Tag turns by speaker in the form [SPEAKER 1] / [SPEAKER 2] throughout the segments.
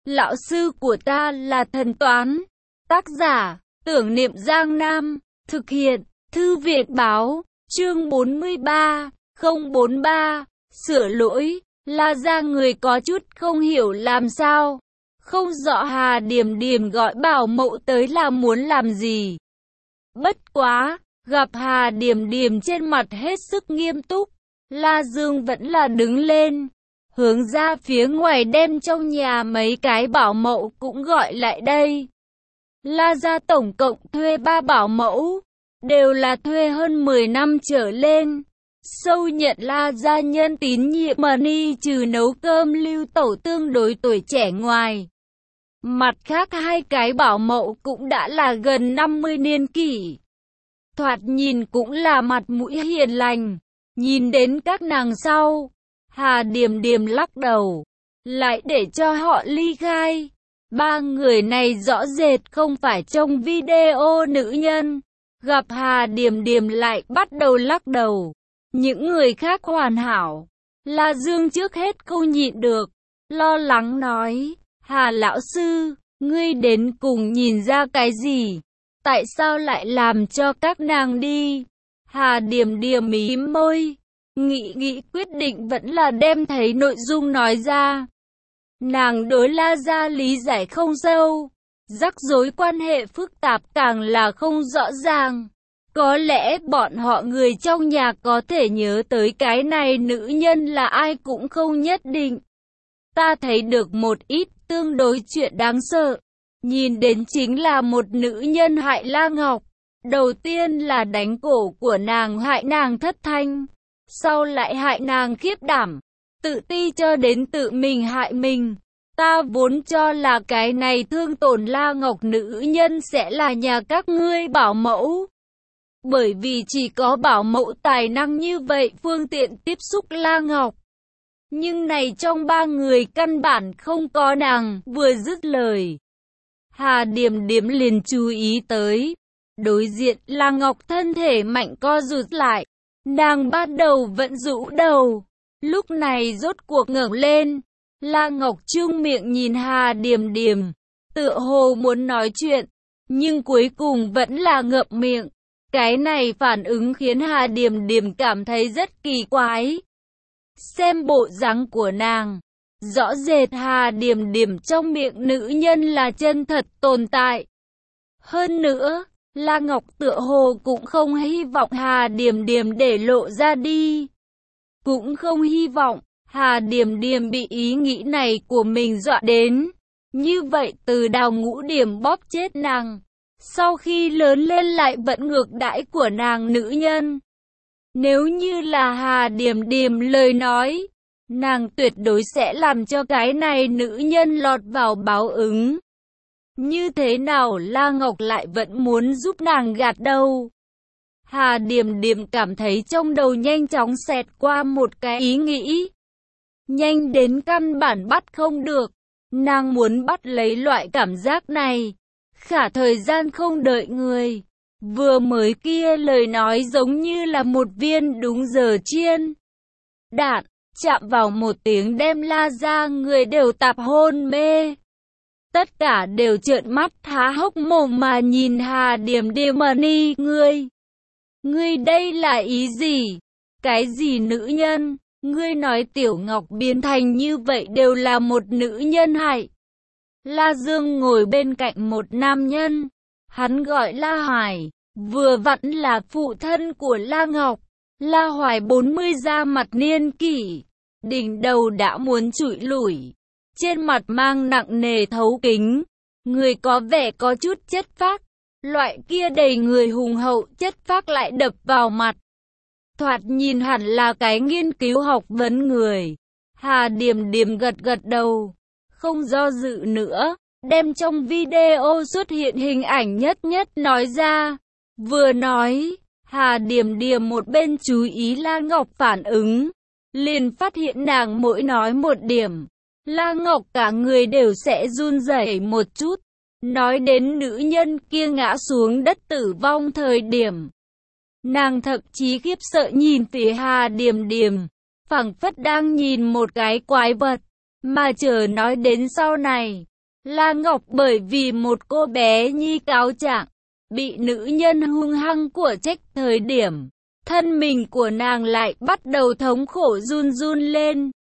[SPEAKER 1] Lão sư của ta là thần toán. Tác giả, Tưởng Niệm Giang Nam. Thực hiện, Thư viện Báo. Chương 43, 043. Sửa lỗi. La Gia người có chút không hiểu làm sao. Không rõ Hà Điềm Điềm gọi bảo mẫu tới là muốn làm gì. Bất quá, gặp Hà Điềm Điềm trên mặt hết sức nghiêm túc, La Dương vẫn là đứng lên, hướng ra phía ngoài đem trong nhà mấy cái bảo mẫu cũng gọi lại đây. La Gia tổng cộng thuê 3 bảo mẫu, đều là thuê hơn 10 năm trở lên. Sâu nhận La Gia nhân tín nhiệm Mani trừ nấu cơm lưu tẩu tương đối tuổi trẻ ngoài. Mặt khác 2 cái bảo mẫu cũng đã là gần 50 niên kỷ. Thoạt nhìn cũng là mặt mũi hiền lành. Nhìn đến các nàng sau, Hà Điềm Điềm lắc đầu, lại để cho họ ly khai. 3 người này rõ rệt không phải trong video nữ nhân. Gặp Hà Điềm Điềm lại bắt đầu lắc đầu. Những người khác hoàn hảo. La Dương trước hết không nhịn được, lo lắng nói, Hà lão sư, ngươi đến cùng nhìn ra cái gì? Tại sao lại làm cho các nàng đi? Hà Điềm Điềm mím môi, nghĩ quyết định vẫn là đem thấy nội dung nói ra. Nàng đối La Gia lý giải không sâu, rắc rối quan hệ phức tạp càng là không rõ ràng. Có lẽ bọn họ người trong nhà có thể nhớ tới cái này nữ nhân là ai cũng không nhất định. Ta thấy được một ít tương đối chuyện đáng sợ. Nhìn đến chính là một nữ nhân hại La Ngọc. Đầu tiên là đánh cổ của nàng hại nàng thất thanh. Sau lại hại nàng khiếp đảm. Tự ti cho đến tự mình hại mình. Ta vốn cho là cái này thương tổn La Ngọc nữ nhân sẽ là nhà các ngươi bảo mẫu. Bởi vì chỉ có bảo mẫu tài năng như vậy phương tiện tiếp xúc La Ngọc. Nhưng này trong 3 người căn bản không có nàng. Vừa dứt lời, Hà Điềm Điềm liền chú ý tới. Đối diện La Ngọc thân thể mạnh co rụt lại. Nàng bắt đầu vẫn rũ đầu. Lúc này rốt cuộc ngẩng lên. La Ngọc trương miệng nhìn Hà Điềm Điềm, tựa hồ muốn nói chuyện, nhưng cuối cùng vẫn là ngậm miệng. Cái này phản ứng khiến Hà Điềm Điềm cảm thấy rất kỳ quái. Xem bộ dáng của nàng, rõ rệt Hà Điềm Điềm trong miệng nữ nhân là chân thật tồn tại. Hơn nữa, La Ngọc tựa hồ cũng không hy vọng Hà Điềm Điềm để lộ ra đi. Cũng không hy vọng Hà Điềm Điềm bị ý nghĩ này của mình dọa đến. Như vậy từ Đào Ngũ Điểm bóp chết nàng. Sau khi lớn lên lại vẫn ngược đãi của nàng nữ nhân. Nếu như là Hà Điềm Điềm lời nói, nàng tuyệt đối sẽ làm cho cái này nữ nhân lọt vào báo ứng. Như thế nào La Ngọc lại vẫn muốn giúp nàng gạt đâu? Hà Điềm Điềm cảm thấy trong đầu nhanh chóng xẹt qua một cái ý nghĩ. Nhanh đến căn bản bắt không được. Nàng muốn bắt lấy loại cảm giác này. Khả thời gian không đợi người. Vừa mới kia lời nói giống như là một viên đúng giờ chiên đạn, chạm vào một tiếng đem La Gia người đều tạp hôn mê. Tất cả đều trợn mắt há hốc mồm mà nhìn Hà Điềm Điềm Mani. Ngươi đây là ý gì? Cái gì nữ nhân? Ngươi nói Tiểu Ngọc biến thành như vậy đều là một nữ nhân hại. La Dương ngồi bên cạnh một nam nhân. Hắn gọi La Hoài, vừa vặn là phụ thân của La Ngọc. La Hoài 40 ra mặt niên kỷ, đỉnh đầu đã muốn trụi lủi, trên mặt mang nặng nề thấu kính. Người có vẻ có chút chất phác, loại kia đầy người hùng hậu chất phác lại đập vào mặt. Thoạt nhìn hẳn là cái nghiên cứu học vấn người. Hà Điềm Điềm gật gật đầu, không do dự nữa, đem trong video xuất hiện hình ảnh nhất nói ra. Vừa nói, Hà Điềm Điềm một bên chú ý La Ngọc phản ứng, liền phát hiện nàng mỗi nói một điểm, La Ngọc cả người đều sẽ run rẩy một chút. Nói đến nữ nhân kia ngã xuống đất tử vong thời điểm, nàng thậm chí khiếp sợ nhìn phía Hà Điềm Điềm, phảng phất đang nhìn một cái quái vật. Mà chờ nói đến sau này, La Ngọc bởi vì một cô bé nhi cáo trạng, bị nữ nhân hung hăng của trách thời điểm, thân mình của nàng lại bắt đầu thống khổ run run lên.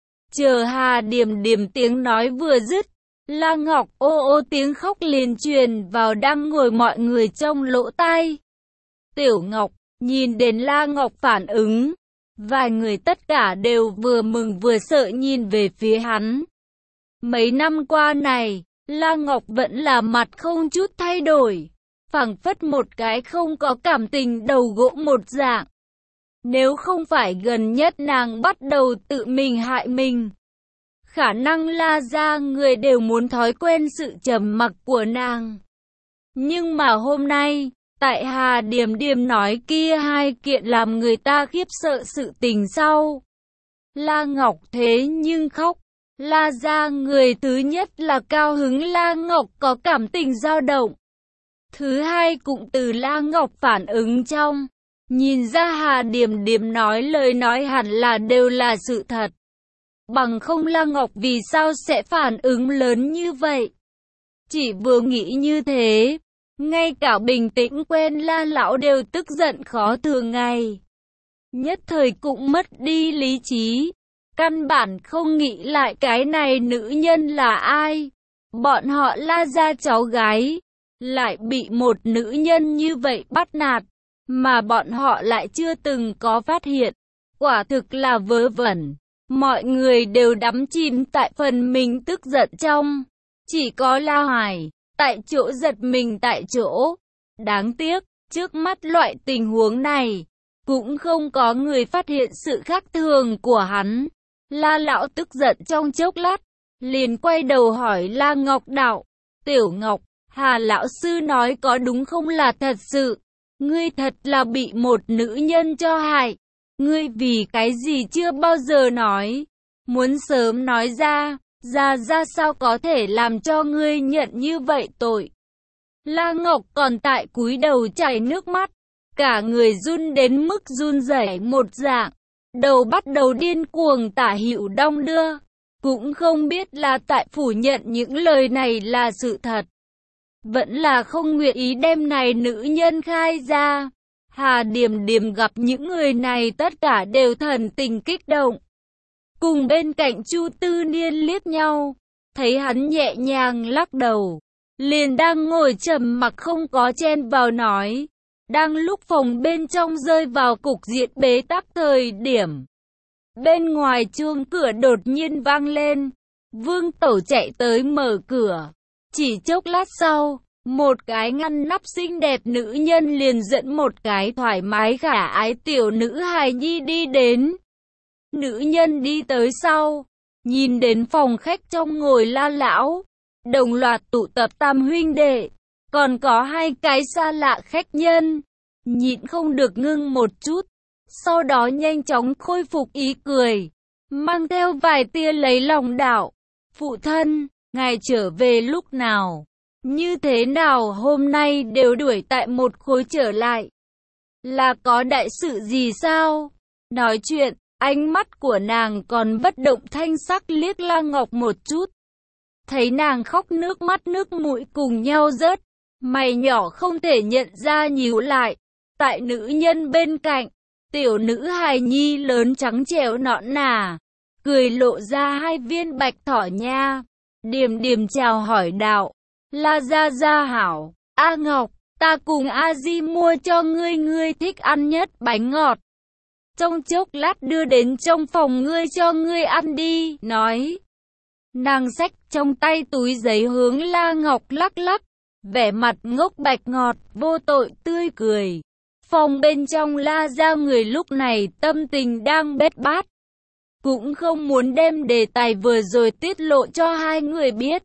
[SPEAKER 1] Chờ Hà Điềm Điềm tiếng nói vừa dứt, La Ngọc ô ô tiếng khóc liền truyền vào đang ngồi mọi người trong lỗ tai. Tiểu Ngọc, nhìn đến La Ngọc phản ứng, vài người tất cả đều vừa mừng vừa sợ nhìn về phía hắn. Mấy năm qua này, La Ngọc vẫn là mặt không chút thay đổi, phảng phất một cái không có cảm tình đầu gỗ một dạng. Nếu không phải gần nhất nàng bắt đầu tự mình hại mình, khả năng La gia người đều muốn thói quen sự trầm mặc của nàng. Nhưng mà hôm nay, tại Hà Điềm Điềm nói kia hai kiện làm người ta khiếp sợ sự tình sau, La Ngọc thế nhưng khóc. La gia người thứ nhất là cao hứng La Ngọc có cảm tình dao động. Thứ hai cũng từ La Ngọc phản ứng trong, nhìn ra Hà Điềm Điềm nói lời nói hẳn là đều là sự thật. Bằng không La Ngọc vì sao sẽ phản ứng lớn như vậy? Chỉ vừa nghĩ như thế, ngay cả bình tĩnh quen La lão đều tức giận khó thường ngày. Nhất thời cũng mất đi lý trí. Căn bản không nghĩ lại cái này nữ nhân là ai. Bọn họ La gia cháu gái, lại bị một nữ nhân như vậy bắt nạt, mà bọn họ lại chưa từng có phát hiện. Quả thực là vớ vẩn. Mọi người đều đắm chìm tại phần mình tức giận trong. Chỉ có La Hoài, tại chỗ giật mình tại chỗ. Đáng tiếc, trước mắt loại tình huống này, cũng không có người phát hiện sự khác thường của hắn. La lão tức giận trong chốc lát, liền quay đầu hỏi La Ngọc đạo, Tiểu Ngọc, Hà lão sư nói có đúng không là thật sự, ngươi thật là bị một nữ nhân cho hại, ngươi vì cái gì chưa bao giờ nói, muốn sớm nói ra sao có thể làm cho ngươi nhận như vậy tội. La Ngọc còn tại cúi đầu chảy nước mắt, cả người run đến mức run rẩy một dạng. Đầu bắt đầu điên cuồng tả hữu đong đưa, cũng không biết là tại phủ nhận những lời này là sự thật, vẫn là không nguyện ý đem này nữ nhân khai ra. Hà Điềm Điềm gặp những người này tất cả đều thần tình kích động, cùng bên cạnh Chu Tư Niên liếc nhau, thấy hắn nhẹ nhàng lắc đầu, liền đang ngồi trầm mặc không có chen vào nói. Đang lúc phòng bên trong rơi vào cục diện bế tắc thời điểm, bên ngoài chuông cửa đột nhiên vang lên. Vương Tẩu chạy tới mở cửa. Chỉ chốc lát sau, một cái ngăn nắp xinh đẹp nữ nhân liền dẫn một cái thoải mái khả ái tiểu nữ hài nhi đi đến. Nữ nhân đi tới sau, nhìn đến phòng khách trong ngồi La lão, đồng loạt tụ tập tam huynh đệ. Còn có hai cái xa lạ khách nhân, nhịn không được ngưng một chút, sau đó nhanh chóng khôi phục ý cười, mang theo vài tia lấy lòng đạo, phụ thân, ngài trở về lúc nào, như thế nào hôm nay đều đuổi tại một khối trở lại, là có đại sự gì sao? Nói chuyện, ánh mắt của nàng còn bất động thanh sắc liếc La Ngọc một chút, thấy nàng khóc nước mắt nước mũi cùng nhau rớt. Mày nhỏ không thể nhận ra nhíu lại. Tại nữ nhân bên cạnh, tiểu nữ hài nhi lớn trắng trẻo nõn nà, cười lộ ra hai viên bạch thỏ nha. Điềm Điềm chào hỏi đạo, La gia gia hảo, A Ngọc, ta cùng A Di mua cho ngươi, ngươi thích ăn nhất bánh ngọt. Trong chốc lát đưa đến trong phòng ngươi cho ngươi ăn đi, nói. Nàng xách trong tay túi giấy hướng La Ngọc lắc lắc. Vẻ mặt ngốc bạch ngọt, vô tội tươi cười. Phòng bên trong La gia người lúc này tâm tình đang bết bát, cũng không muốn đem đề tài vừa rồi tiết lộ cho hai người biết.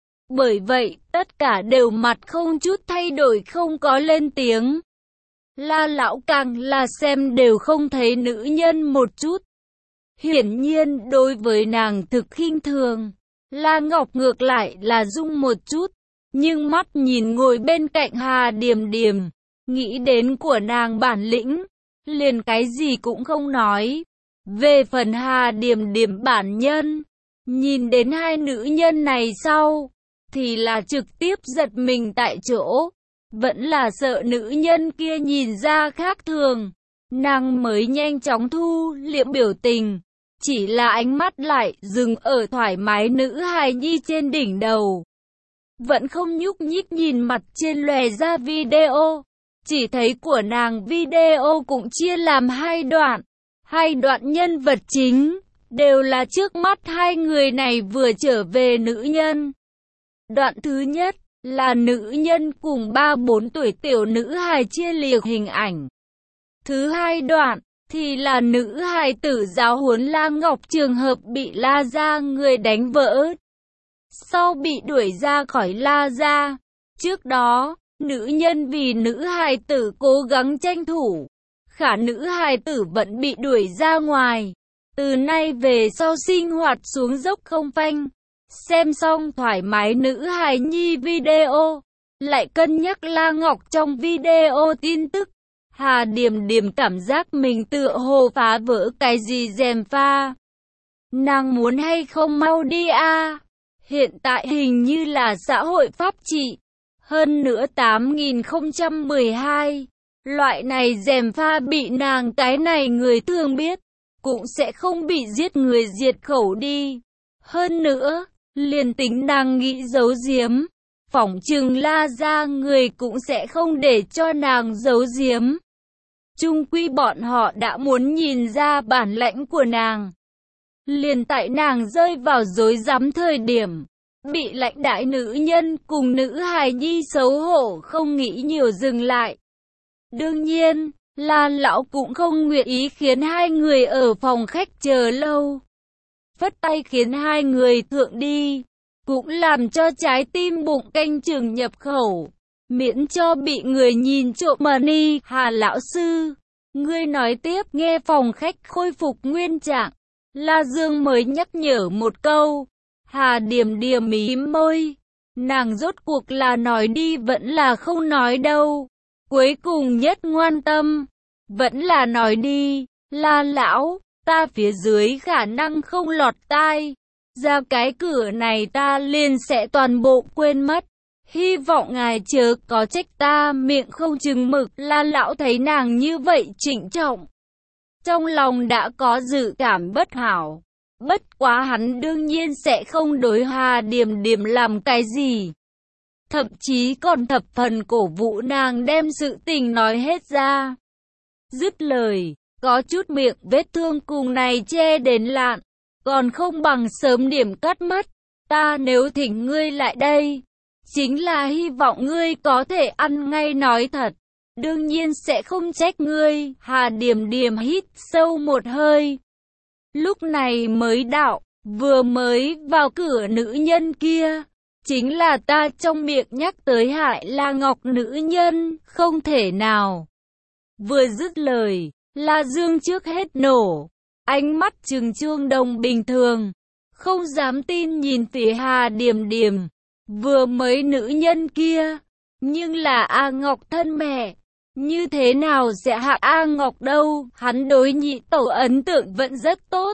[SPEAKER 1] Bởi vậy, tất cả đều mặt không chút thay đổi không có lên tiếng. La lão càng là xem đều không thấy nữ nhân một chút. Hiển nhiên đối với nàng thực khinh thường. La Ngọc ngược lại là rung một chút. Nhưng mắt nhìn ngồi bên cạnh Hà Điềm Điềm, nghĩ đến của nàng bản lĩnh, liền cái gì cũng không nói. Về phần Hà Điềm Điềm bản nhân, nhìn đến hai nữ nhân này sau, thì là trực tiếp giật mình tại chỗ. Vẫn là sợ nữ nhân kia nhìn ra khác thường, nàng mới nhanh chóng thu liệm biểu tình. Chỉ là ánh mắt lại dừng ở thoải mái nữ hài nhi trên đỉnh đầu. Vẫn không nhúc nhích nhìn mặt trên lòe ra video. Chỉ thấy của nàng video cũng chia làm hai đoạn. Hai đoạn nhân vật chính đều là trước mắt hai người này vừa trở về nữ nhân. Đoạn thứ nhất là nữ nhân cùng 3-4 tuổi tiểu nữ hài chia liệt hình ảnh. Thứ hai đoạn thì là nữ hài tử giáo huấn La Ngọc trường hợp bị La gia người đánh vỡ. Sau bị đuổi ra khỏi La gia, trước đó, nữ nhân vì nữ hài tử cố gắng tranh thủ, khả nữ hài tử vẫn bị đuổi ra ngoài. Từ nay về sau sinh hoạt xuống dốc không phanh. Xem xong thoải mái nữ hài nhi video, lại cân nhắc La Ngọc trong video tin tức. Hà Điềm Điềm cảm giác mình tựa hồ phá vỡ cái gì gièm pha. Nàng muốn hay không mau đi a? Hiện tại hình như là xã hội pháp trị. Hơn nữa 8012. Loại này gièm pha bị nàng cái này người thường biết, cũng sẽ không bị giết người diệt khẩu đi. Hơn nữa, liền tính nàng nghĩ giấu giếm, phỏng chừng La gia người cũng sẽ không để cho nàng giấu giếm. Chung quy bọn họ đã muốn nhìn ra bản lãnh của nàng. Liền tại nàng rơi vào rối rắm thời điểm, bị lãnh đại nữ nhân cùng nữ hài nhi xấu hổ không nghĩ nhiều dừng lại. Đương nhiên, Lan lão cũng không nguyện ý khiến hai người ở phòng khách chờ lâu. Phất tay khiến hai người thượng đi, cũng làm cho trái tim bụng canh chừng nhập khẩu, miễn cho bị người nhìn trộm mà đi. Hà lão sư, ngươi nói tiếp. Nghe phòng khách khôi phục nguyên trạng, La Dương mới nhắc nhở một câu. Hà Điềm Điềm mím môi, nàng rốt cuộc là nói đi vẫn là không nói đâu. Cuối cùng nhất ngoan tâm, vẫn là nói đi. La lão, ta phía dưới khả năng không lọt tai, ra cái cửa này ta liền sẽ toàn bộ quên mất. Hy vọng ngài chớ có trách ta miệng không chừng mực. La lão thấy nàng như vậy trịnh trọng, trong lòng đã có dự cảm bất hảo. Bất quá hắn đương nhiên sẽ không đối Hà Điềm Điềm làm cái gì. Thậm chí còn thập phần cổ vũ nàng đem sự tình nói hết ra. Dứt lời, có chút miệng vết thương cùng này che đến lạn, còn không bằng sớm điểm cắt mất. Ta nếu thỉnh ngươi lại đây, chính là hy vọng ngươi có thể ăn ngay nói thật, đương nhiên sẽ không trách ngươi. Hà Điềm Điềm hít sâu một hơi, lúc này mới đạo, vừa mới vào cửa nữ nhân kia, chính là ta trong miệng nhắc tới hại La Ngọc nữ nhân, không thể nào. Vừa dứt lời, La Dương trước hết nổ, ánh mắt trừng trương đồng bình thường, không dám tin nhìn phía Hà Điềm Điềm. Vừa mới nữ nhân kia, nhưng là A Ngọc thân mẹ, như thế nào sẽ hạ A Ngọc đâu. Hắn đối nhị tẩu ấn tượng vẫn rất tốt.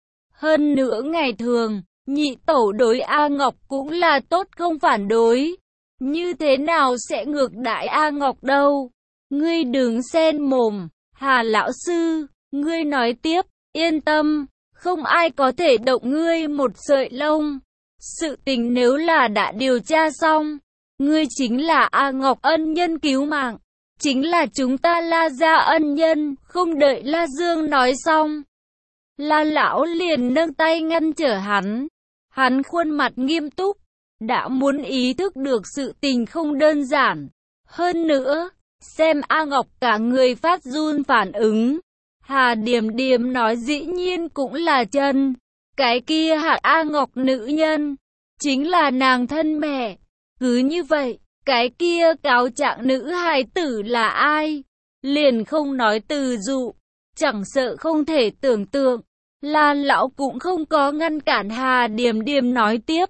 [SPEAKER 1] Hơn nữa ngày thường, nhị tẩu đối A Ngọc cũng là tốt không phản đối. Như thế nào sẽ ngược đãi A Ngọc đâu. Ngươi đừng xen mồm. Hà lão sư, ngươi nói tiếp, yên tâm, không ai có thể động ngươi một sợi lông. Sự tình nếu là đã điều tra xong, ngươi chính là A Ngọc ân nhân cứu mạng, chính là chúng ta La gia ân nhân. Không đợi La Dương nói xong, La lão liền nâng tay ngăn trở hắn. Hắn khuôn mặt nghiêm túc, đã muốn ý thức được sự tình không đơn giản. Hơn nữa, xem A Ngọc cả người phát run phản ứng. Hà Điềm Điềm nói dĩ nhiên cũng là chân. Cái kia hạ A Ngọc nữ nhân, chính là nàng thân mẹ. Cứ như vậy, cái kia cáo trạng nữ hài tử là ai? Liền không nói từ dụ, chẳng sợ không thể tưởng tượng. La lão cũng không có ngăn cản Hà Điềm Điềm nói tiếp.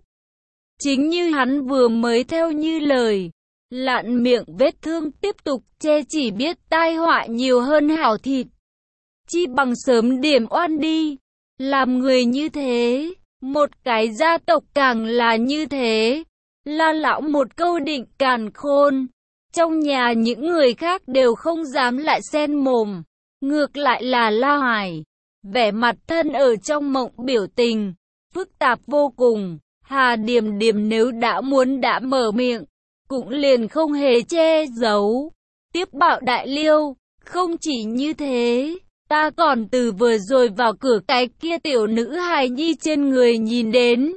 [SPEAKER 1] Chính như hắn vừa mới theo như lời, lạn miệng vết thương tiếp tục che chỉ biết tai họa nhiều hơn hảo thịt. Chi bằng sớm điểm oan đi. Làm người như thế, một cái gia tộc càng là như thế. La lão một câu định càn khôn. Trong nhà những người khác đều không dám lại xen mồm. Ngược lại là La Hoài, vẻ mặt thân ở trong mộng biểu tình, phức tạp vô cùng. Hà Điềm Điềm nếu đã muốn đã mở miệng, cũng liền không hề che giấu. Tiếp bạo đại liêu, không chỉ như thế, ta còn từ vừa rồi vào cửa cái kia tiểu nữ hài nhi trên người nhìn đến.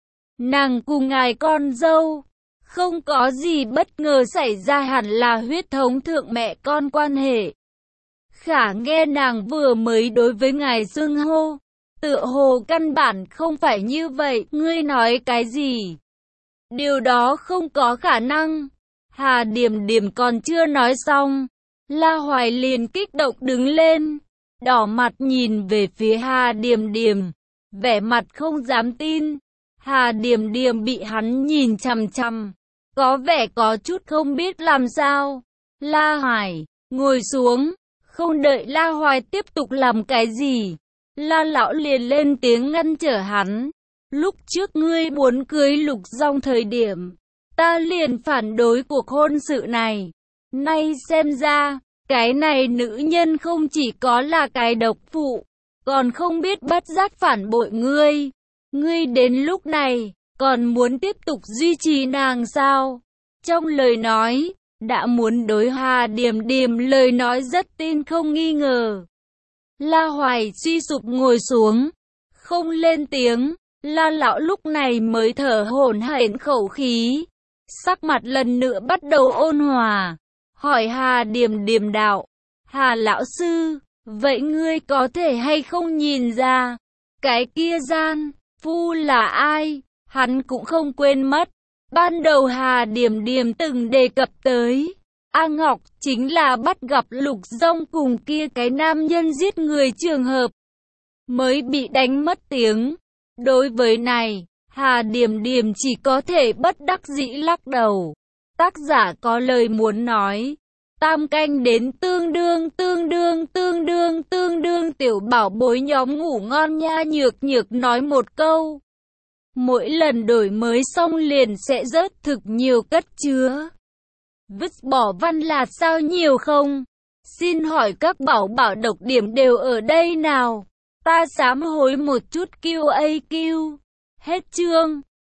[SPEAKER 1] Nàng cùng ngài con dâu, không có gì bất ngờ xảy ra, hẳn là huyết thống thượng mẹ con quan hệ. Khả nghe nàng vừa mới đối với ngài xưng hô, tựa hồ căn bản không phải như vậy, ngươi nói cái gì? Điều đó không có khả năng. Hà Điềm Điềm còn chưa nói xong, La Hoài liền kích động đứng lên, đỏ mặt nhìn về phía Hà Điềm Điềm, vẻ mặt không dám tin. Hà Điềm Điềm bị hắn nhìn chằm chằm, có vẻ có chút không biết làm sao. La Hoài, ngồi xuống, không đợi La Hoài tiếp tục làm cái gì, La lão liền lên tiếng ngăn trở hắn. Lúc trước ngươi muốn cưới Lục Dòng thời điểm, ta liền phản đối cuộc hôn sự này. Nay xem ra, cái này nữ nhân không chỉ có là cái độc phụ, còn không biết bất giác phản bội ngươi. Ngươi đến lúc này, còn muốn tiếp tục duy trì nàng sao? Trong lời nói, đã muốn đối Hà Điềm Điềm lời nói rất tin không nghi ngờ. La Hoài suy sụp ngồi xuống, không lên tiếng. La lão lúc này mới thở hổn hển khẩu khí, sắc mặt lần nữa bắt đầu ôn hòa, hỏi Hà Điềm Điềm đạo: Hà lão sư, vậy ngươi có thể hay không nhìn ra, cái kia gian phu là ai? Hắn cũng không quên mất, ban đầu Hà Điềm Điềm từng đề cập tới, A Ngọc chính là bắt gặp Lục Dòng cùng kia cái nam nhân giết người trường hợp, mới bị đánh mất tiếng. Đối với này, Hà Điềm Điềm chỉ có thể bất đắc dĩ lắc đầu. Tác giả có lời muốn nói. Tam canh đến tương đương tiểu bảo bối nhóm ngủ ngon nha. Nhược Nhược nói một câu. Mỗi lần đổi mới xong liền sẽ rớt thực nhiều cất chứa. Vứt bỏ văn là sao nhiều không? Xin hỏi các bảo bảo độc điểm đều ở đây nào? Ta sám hối một chút QAQ. Hết chương.